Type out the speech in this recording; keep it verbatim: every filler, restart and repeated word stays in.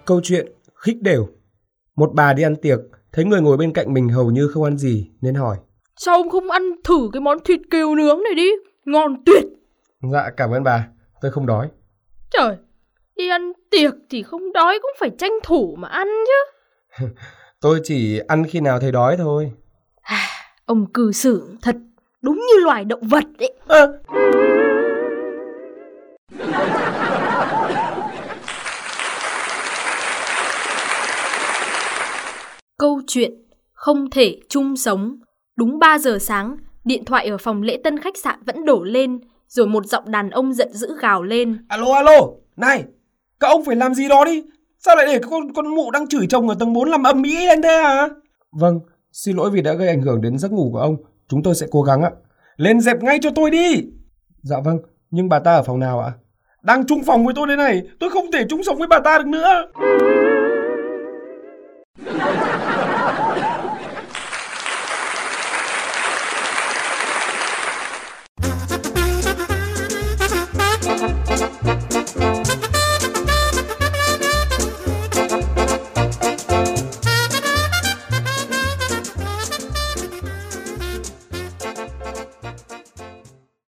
Câu chuyện khích đều. Một bà đi ăn tiệc, thấy người ngồi bên cạnh mình hầu như không ăn gì nên hỏi: sao ông không ăn thử cái món thịt cừu nướng này đi, ngon tuyệt. Dạ cảm ơn bà, tôi không đói. Trời, đi ăn tiệc thì không đói cũng phải tranh thủ mà ăn chứ. Tôi chỉ ăn khi nào thấy đói thôi. À, ông cư xử thật đúng như loài động vật ấy. À. Câu chuyện không thể chung sống. Đúng ba giờ sáng, điện thoại ở phòng lễ tân khách sạn vẫn đổ lên, rồi một giọng đàn ông giận dữ gào lên: Alo alo, này, các ông phải làm gì đó đi. Sao lại để con con mụ đang chửi chồng ở tầng bốn làm ầm ĩ lên thế hả? Vâng, xin lỗi vì đã gây ảnh hưởng đến giấc ngủ của ông. Chúng tôi sẽ cố gắng ạ. Lên dẹp ngay cho tôi đi. Dạ vâng, nhưng bà ta ở phòng nào ạ? Đang chung phòng với tôi đây này, tôi không thể chung sống với bà ta được nữa.